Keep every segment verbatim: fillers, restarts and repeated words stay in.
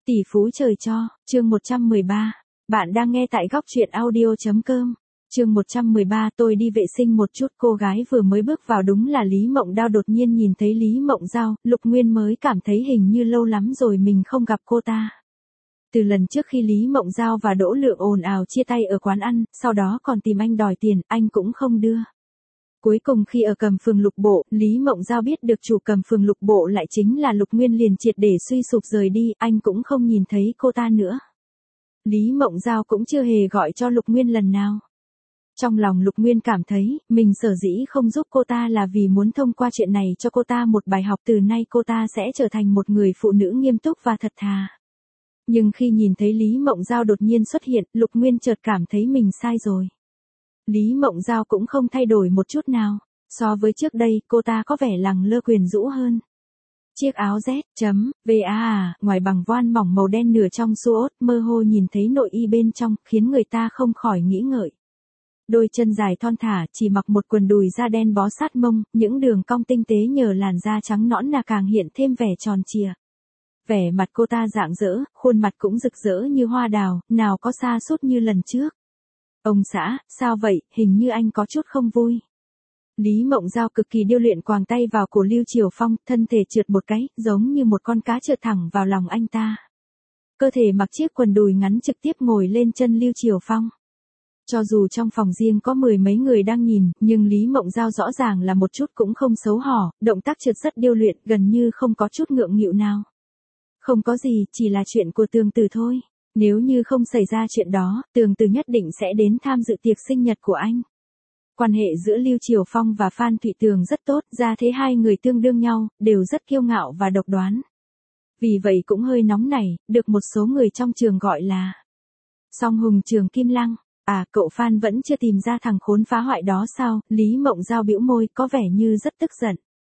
Tỷ phú trời cho, chương một trăm mười ba. Bạn đang nghe tại góc truyện audio.com. Chương một trăm mười ba, tôi đi vệ sinh một chút. Cô gái vừa mới bước vào đúng là Lý Mộng Đao. Đột nhiên nhìn thấy Lý Mộng Giao, Lục Nguyên mới cảm thấy hình như lâu lắm rồi mình không gặp cô ta. Từ lần trước khi Lý Mộng Giao và Đỗ Lượng ồn ào chia tay ở quán ăn, sau đó còn tìm anh đòi tiền, anh cũng không đưa. Cuối cùng khi ở Cẩm Phường Lục Bộ, Lý Mộng Giao biết được chủ Cẩm Phường Lục Bộ lại chính là Lục Nguyên, liền triệt để suy sụp rời đi, anh cũng không nhìn thấy cô ta nữa. Lý Mộng Giao cũng chưa hề gọi cho Lục Nguyên lần nào. Trong lòng Lục Nguyên cảm thấy, mình sở dĩ không giúp cô ta là vì muốn thông qua chuyện này cho cô ta một bài học, từ nay cô ta sẽ trở thành một người phụ nữ nghiêm túc và thật thà. Nhưng khi nhìn thấy Lý Mộng Giao đột nhiên xuất hiện, Lục Nguyên chợt cảm thấy mình sai rồi. Lý Mộng Giao cũng không thay đổi một chút nào. So với trước đây, cô ta có vẻ lẳng lơ quyến rũ hơn. Chiếc áo Z.va ngoài bằng voan mỏng màu đen nửa trong suốt, mơ hồ nhìn thấy nội y bên trong, khiến người ta không khỏi nghĩ ngợi. Đôi chân dài thon thả, chỉ mặc một quần đùi da đen bó sát mông, những đường cong tinh tế nhờ làn da trắng nõn là càng hiện thêm vẻ tròn trịa. Vẻ mặt cô ta rạng rỡ, khuôn mặt cũng rực rỡ như hoa đào, nào có sa sút như lần trước. Ông xã, sao vậy, hình như anh có chút không vui. Lý Mộng Giao cực kỳ điêu luyện quàng tay vào cổ Lưu Triều Phong, thân thể trượt một cái, giống như một con cá trượt thẳng vào lòng anh ta. Cơ thể mặc chiếc quần đùi ngắn trực tiếp ngồi lên chân Lưu Triều Phong. Cho dù trong phòng riêng có mười mấy người đang nhìn, nhưng Lý Mộng Giao rõ ràng là một chút cũng không xấu hổ, động tác trượt rất điêu luyện, gần như không có chút ngượng nghịu nào. Không có gì, chỉ là chuyện của Tường Tử thôi. Nếu như không xảy ra chuyện đó, Tường Tử nhất định sẽ đến tham dự tiệc sinh nhật của anh. Quan hệ giữa Lưu Triều Phong và Phan Thụy Tường rất tốt, ra thế hai người tương đương nhau, đều rất kiêu ngạo và độc đoán. Vì vậy cũng hơi nóng nảy, được một số người trong trường gọi là Song Hùng Trường Kim Lăng. À, cậu Phan vẫn chưa tìm ra thằng khốn phá hoại đó sao? Lý Mộng Giao bĩu môi, có vẻ như rất tức giận.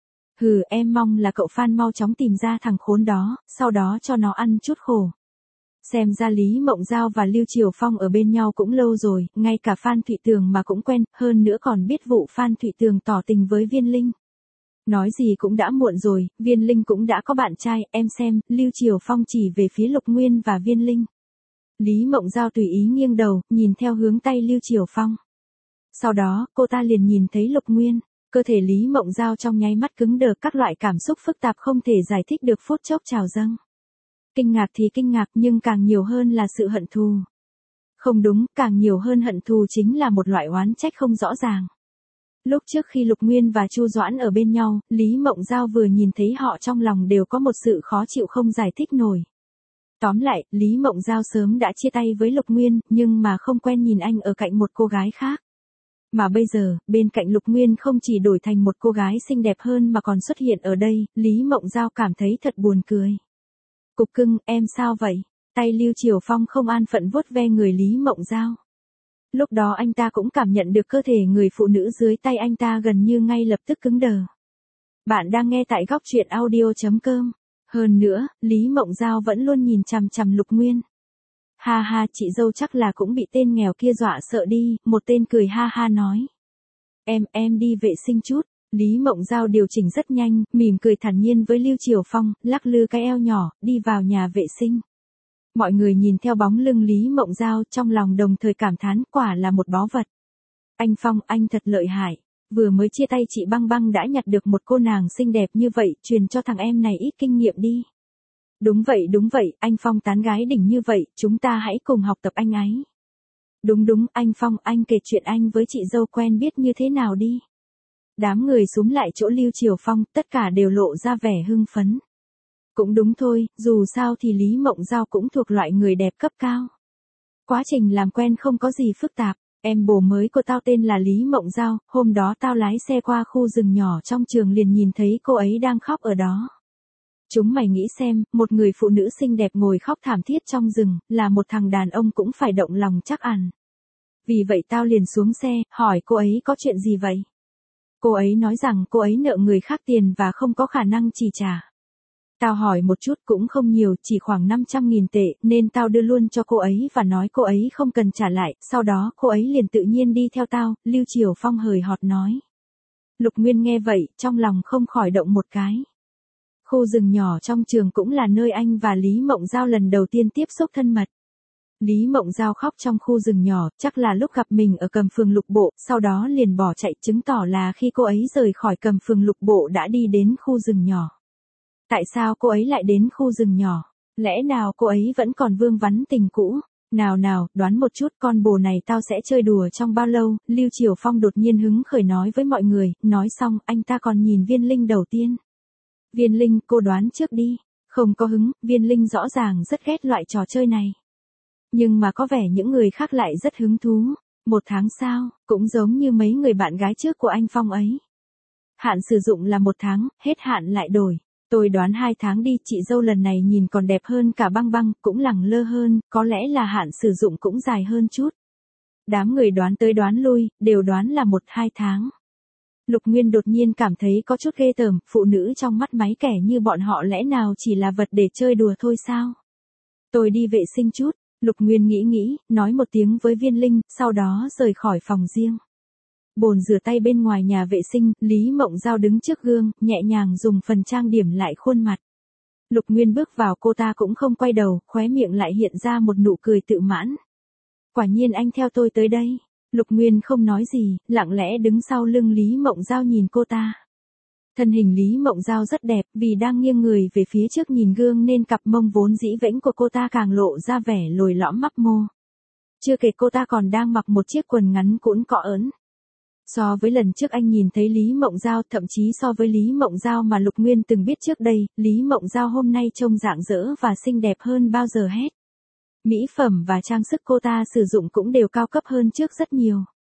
Hừ, em mong là cậu Phan mau chóng tìm ra thằng khốn đó, sau đó cho nó ăn chút khổ. Xem ra Lý Mộng Giao và Lưu Triều Phong ở bên nhau cũng lâu rồi, ngay cả Phan Thụy Tường mà cũng quen, hơn nữa còn biết vụ Phan Thụy Tường tỏ tình với Viên Linh. Nói gì cũng đã muộn rồi, Viên Linh cũng đã có bạn trai, em xem, Lưu Triều Phong chỉ về phía Lục Nguyên và Viên Linh. Lý Mộng Giao tùy ý nghiêng đầu, nhìn theo hướng tay Lưu Triều Phong. Sau đó, cô ta liền nhìn thấy Lục Nguyên. Cơ thể Lý Mộng Giao trong nháy mắt cứng đờ, các loại cảm xúc phức tạp không thể giải thích được phút chốc trào dâng. Kinh ngạc thì kinh ngạc, nhưng càng nhiều hơn là sự hận thù. Không đúng, càng nhiều hơn hận thù chính là một loại oán trách không rõ ràng. Lúc trước khi Lục Nguyên và Chu Doãn ở bên nhau, Lý Mộng Giao vừa nhìn thấy họ trong lòng đều có một sự khó chịu không giải thích nổi. Tóm lại, Lý Mộng Giao sớm đã chia tay với Lục Nguyên, nhưng mà không quen nhìn anh ở cạnh một cô gái khác. Mà bây giờ, bên cạnh Lục Nguyên không chỉ đổi thành một cô gái xinh đẹp hơn mà còn xuất hiện ở đây, Lý Mộng Giao cảm thấy thật buồn cười. Cục cưng, em sao vậy? Tay Lưu Triều Phong không an phận vuốt ve người Lý Mộng Giao. Lúc đó anh ta cũng cảm nhận được cơ thể người phụ nữ dưới tay anh ta gần như ngay lập tức cứng đờ. Bạn đang nghe tại góc truyện audio.com. Hơn nữa, Lý Mộng Giao vẫn luôn nhìn chằm chằm Lục Nguyên. Ha ha, chị dâu chắc là cũng bị tên nghèo kia dọa sợ đi, một tên cười ha ha nói. Em, em đi vệ sinh chút. Lý Mộng Giao điều chỉnh rất nhanh, mỉm cười thản nhiên với Lưu Triều Phong, lắc lư cái eo nhỏ, đi vào nhà vệ sinh. Mọi người nhìn theo bóng lưng Lý Mộng Giao, trong lòng đồng thời cảm thán, quả là một báu vật. Anh Phong, anh thật lợi hại. Vừa mới chia tay chị Băng Băng đã nhặt được một cô nàng xinh đẹp như vậy, truyền cho thằng em này ít kinh nghiệm đi. Đúng vậy đúng vậy, anh Phong tán gái đỉnh như vậy, chúng ta hãy cùng học tập anh ấy. Đúng đúng, anh Phong, anh kể chuyện anh với chị dâu quen biết như thế nào đi. Đám người xúm lại chỗ Lưu Triều Phong, tất cả đều lộ ra vẻ hưng phấn. Cũng đúng thôi, dù sao thì Lý Mộng Giao cũng thuộc loại người đẹp cấp cao. Quá trình làm quen không có gì phức tạp. Em bồ mới của tao tên là Lý Mộng Giao, hôm đó tao lái xe qua khu rừng nhỏ trong trường liền nhìn thấy cô ấy đang khóc ở đó. Chúng mày nghĩ xem, một người phụ nữ xinh đẹp ngồi khóc thảm thiết trong rừng, là một thằng đàn ông cũng phải động lòng chắc ăn. Vì vậy tao liền xuống xe, hỏi cô ấy có chuyện gì vậy? Cô ấy nói rằng cô ấy nợ người khác tiền và không có khả năng chi trả. Tao hỏi một chút cũng không nhiều, chỉ khoảng năm trăm nghìn tệ, nên tao đưa luôn cho cô ấy và nói cô ấy không cần trả lại, sau đó cô ấy liền tự nhiên đi theo tao, Lưu Triều Phong hời hợt nói. Lục Nguyên nghe vậy, trong lòng không khỏi động một cái. Khu rừng nhỏ trong trường cũng là nơi anh và Lý Mộng Giao lần đầu tiên tiếp xúc thân mật. Lý Mộng Giao khóc trong khu rừng nhỏ, chắc là lúc gặp mình ở Cầm Phường Lục Bộ, sau đó liền bỏ chạy, chứng tỏ là khi cô ấy rời khỏi Cầm Phường Lục Bộ đã đi đến khu rừng nhỏ. Tại sao cô ấy lại đến khu rừng nhỏ? Lẽ nào cô ấy vẫn còn vương vấn tình cũ? Nào nào, đoán một chút con bồ này tao sẽ chơi đùa trong bao lâu? Lưu Triều Phong đột nhiên hứng khởi nói với mọi người, nói xong anh ta còn nhìn Viên Linh đầu tiên. Viên Linh, cô đoán trước đi. Không có hứng, Viên Linh rõ ràng rất ghét loại trò chơi này. Nhưng mà có vẻ những người khác lại rất hứng thú. Một tháng sau, cũng giống như mấy người bạn gái trước của anh Phong ấy. Hạn sử dụng là một tháng, hết hạn lại đổi. Tôi đoán hai tháng đi, chị dâu lần này nhìn còn đẹp hơn cả Băng Băng, cũng lẳng lơ hơn, có lẽ là hạn sử dụng cũng dài hơn chút. Đám người đoán tới đoán lui, đều đoán là một hai tháng. Lục Nguyên đột nhiên cảm thấy có chút ghê tởm, phụ nữ trong mắt máy kẻ như bọn họ lẽ nào chỉ là vật để chơi đùa thôi sao? Tôi đi vệ sinh chút, Lục Nguyên nghĩ nghĩ, nói một tiếng với Viên Linh, sau đó rời khỏi phòng riêng. Bồn rửa tay bên ngoài nhà vệ sinh, Lý Mộng Giao đứng trước gương, nhẹ nhàng dùng phần trang điểm lại khuôn mặt. Lục Nguyên bước vào, cô ta cũng không quay đầu, khóe miệng lại hiện ra một nụ cười tự mãn. Quả nhiên anh theo tôi tới đây. Lục Nguyên không nói gì, lặng lẽ đứng sau lưng Lý Mộng Giao nhìn cô ta. Thân hình Lý Mộng Giao rất đẹp, vì đang nghiêng người về phía trước nhìn gương nên cặp mông vốn dĩ vễnh của cô ta càng lộ ra vẻ lồi lõm mấp mô. Chưa kể cô ta còn đang mặc một chiếc quần ngắn cũn cọ ớn. So với lần trước anh nhìn thấy Lý Mộng Giao, thậm chí so với Lý Mộng Giao mà Lục Nguyên từng biết trước đây, Lý Mộng Giao hôm nay trông rạng rỡ và xinh đẹp hơn bao giờ hết. Mỹ phẩm và trang sức cô ta sử dụng cũng đều cao cấp hơn trước rất nhiều.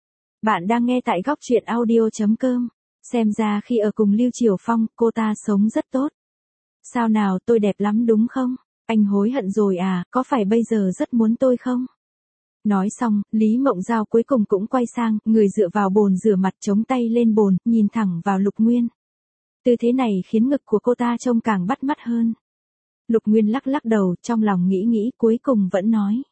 Bạn đang nghe tại góc truyện audio chấm com. Xem ra khi ở cùng Lưu Triều Phong, cô ta sống rất tốt. Sao nào, tôi đẹp lắm đúng không? Anh hối hận rồi à, có phải bây giờ rất muốn tôi không? Nói xong, Lý Mộng Giao cuối cùng cũng quay sang, người dựa vào bồn rửa mặt chống tay lên bồn, nhìn thẳng vào Lục Nguyên. Tư thế này khiến ngực của cô ta trông càng bắt mắt hơn. Lục Nguyên lắc lắc đầu, trong lòng nghĩ nghĩ, cuối cùng vẫn nói.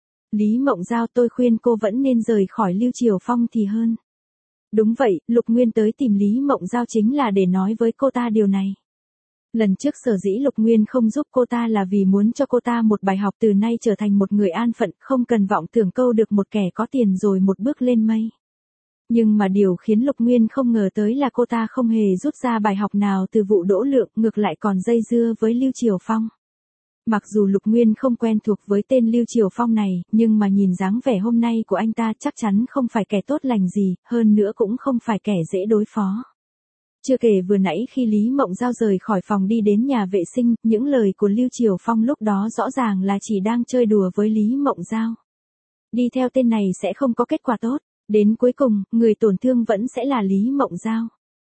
Lý Mộng Giao, tôi khuyên cô vẫn nên rời khỏi Lưu Triều Phong thì hơn. Đúng vậy, Lục Nguyên tới tìm Lý Mộng Giao chính là để nói với cô ta điều này. Lần trước sở dĩ Lục Nguyên không giúp cô ta là vì muốn cho cô ta một bài học, từ nay trở thành một người an phận, không cần vọng tưởng câu được một kẻ có tiền rồi một bước lên mây. Nhưng mà điều khiến Lục Nguyên không ngờ tới là cô ta không hề rút ra bài học nào từ vụ Đỗ Lượng, ngược lại còn dây dưa với Lưu Triều Phong. Mặc dù Lục Nguyên không quen thuộc với tên Lưu Triều Phong này, nhưng mà nhìn dáng vẻ hôm nay của anh ta chắc chắn không phải kẻ tốt lành gì, hơn nữa cũng không phải kẻ dễ đối phó. Chưa kể vừa nãy khi Lý Mộng Giao rời khỏi phòng đi đến nhà vệ sinh, những lời của Lưu Triều Phong lúc đó rõ ràng là chỉ đang chơi đùa với Lý Mộng Giao. Đi theo tên này sẽ không có kết quả tốt, đến cuối cùng, người tổn thương vẫn sẽ là Lý Mộng Giao.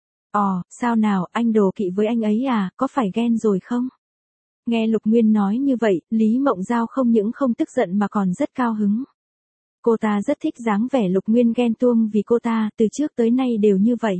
Ồ, sao nào, anh đố kỵ với anh ấy à, có phải ghen rồi không? Nghe Lục Nguyên nói như vậy, Lý Mộng Giao không những không tức giận mà còn rất cao hứng. Cô ta rất thích dáng vẻ Lục Nguyên ghen tuông vì cô ta, từ trước tới nay đều như vậy.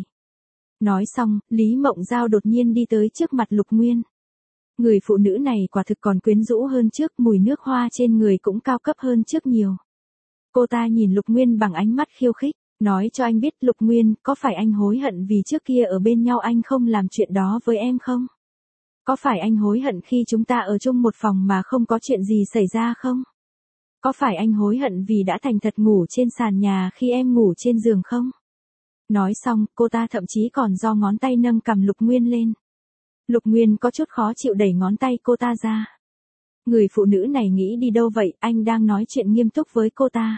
Nói xong, Lý Mộng Giao đột nhiên đi tới trước mặt Lục Nguyên. Người phụ nữ này quả thực còn quyến rũ hơn trước, mùi nước hoa trên người cũng cao cấp hơn trước nhiều. Cô ta nhìn Lục Nguyên bằng ánh mắt khiêu khích, nói cho anh biết Lục Nguyên, có phải anh hối hận vì trước kia ở bên nhau anh không làm chuyện đó với em không? Có phải anh hối hận khi chúng ta ở chung một phòng mà không có chuyện gì xảy ra không? Có phải anh hối hận vì đã thành thật ngủ trên sàn nhà khi em ngủ trên giường không? Nói xong, cô ta thậm chí còn do ngón tay nâng cằm Lục Nguyên lên. Lục Nguyên có chút khó chịu đẩy ngón tay cô ta ra. Người phụ nữ này nghĩ đi đâu vậy, anh đang nói chuyện nghiêm túc với cô ta.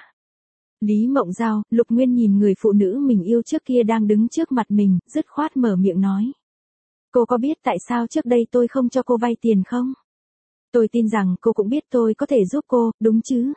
Lý Mộng Giao, Lục Nguyên nhìn người phụ nữ mình yêu trước kia đang đứng trước mặt mình, dứt khoát mở miệng nói. Cô có biết tại sao trước đây tôi không cho cô vay tiền không? Tôi tin rằng cô cũng biết tôi có thể giúp cô, đúng chứ?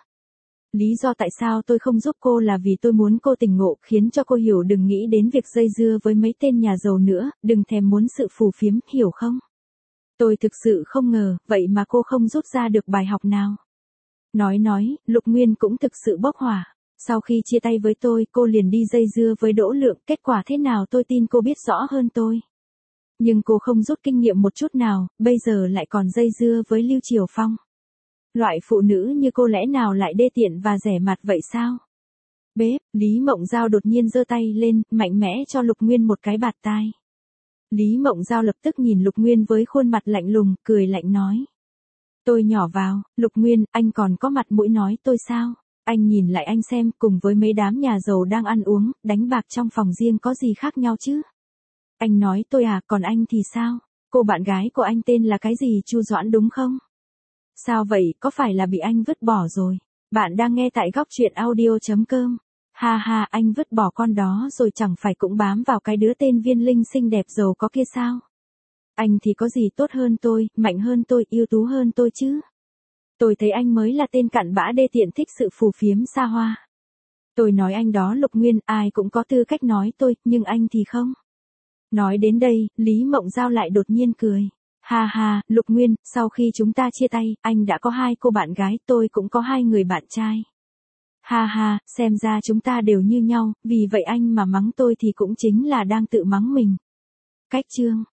Lý do tại sao tôi không giúp cô là vì tôi muốn cô tỉnh ngộ, khiến cho cô hiểu đừng nghĩ đến việc dây dưa với mấy tên nhà giàu nữa, đừng thèm muốn sự phù phiếm, hiểu không? Tôi thực sự không ngờ, vậy mà cô không rút ra được bài học nào. Nói nói, Lục Nguyên cũng thực sự bốc hỏa. Sau khi chia tay với tôi, cô liền đi dây dưa với Đỗ Lượng, kết quả thế nào tôi tin cô biết rõ hơn tôi. Nhưng cô không rút kinh nghiệm một chút nào, bây giờ lại còn dây dưa với Lưu Triều Phong. Loại phụ nữ như cô lẽ nào lại đê tiện và rẻ mặt vậy sao? Bếp, Lý Mộng Giao đột nhiên giơ tay lên, mạnh mẽ cho Lục Nguyên một cái bạt tai. Lý Mộng Giao lập tức nhìn Lục Nguyên với khuôn mặt lạnh lùng, cười lạnh nói. Tôi nhỏ vào, Lục Nguyên, anh còn có mặt mũi nói tôi sao? Anh nhìn lại anh xem, cùng với mấy đám nhà giàu đang ăn uống, đánh bạc trong phòng riêng có gì khác nhau chứ? Anh nói tôi à, còn anh thì sao? Cô bạn gái của anh tên là cái gì, Chu Doãn đúng không? Sao vậy, có phải là bị anh vứt bỏ rồi? Bạn đang nghe tại góc truyện audio.com. Ha ha, anh vứt bỏ con đó rồi chẳng phải cũng bám vào cái đứa tên Viên Linh xinh đẹp giàu có kia sao? Anh thì có gì tốt hơn tôi, mạnh hơn tôi, ưu tú hơn tôi chứ? Tôi thấy anh mới là tên cặn bã đê tiện thích sự phù phiếm xa hoa. Tôi nói anh đó Lục Nguyên, ai cũng có tư cách nói tôi, nhưng anh thì không. Nói đến đây, Lý Mộng Giao lại đột nhiên cười. Ha ha, Lục Nguyên, sau khi chúng ta chia tay, anh đã có hai cô bạn gái, tôi cũng có hai người bạn trai. Ha ha, xem ra chúng ta đều như nhau, vì vậy anh mà mắng tôi thì cũng chính là đang tự mắng mình. Cách chương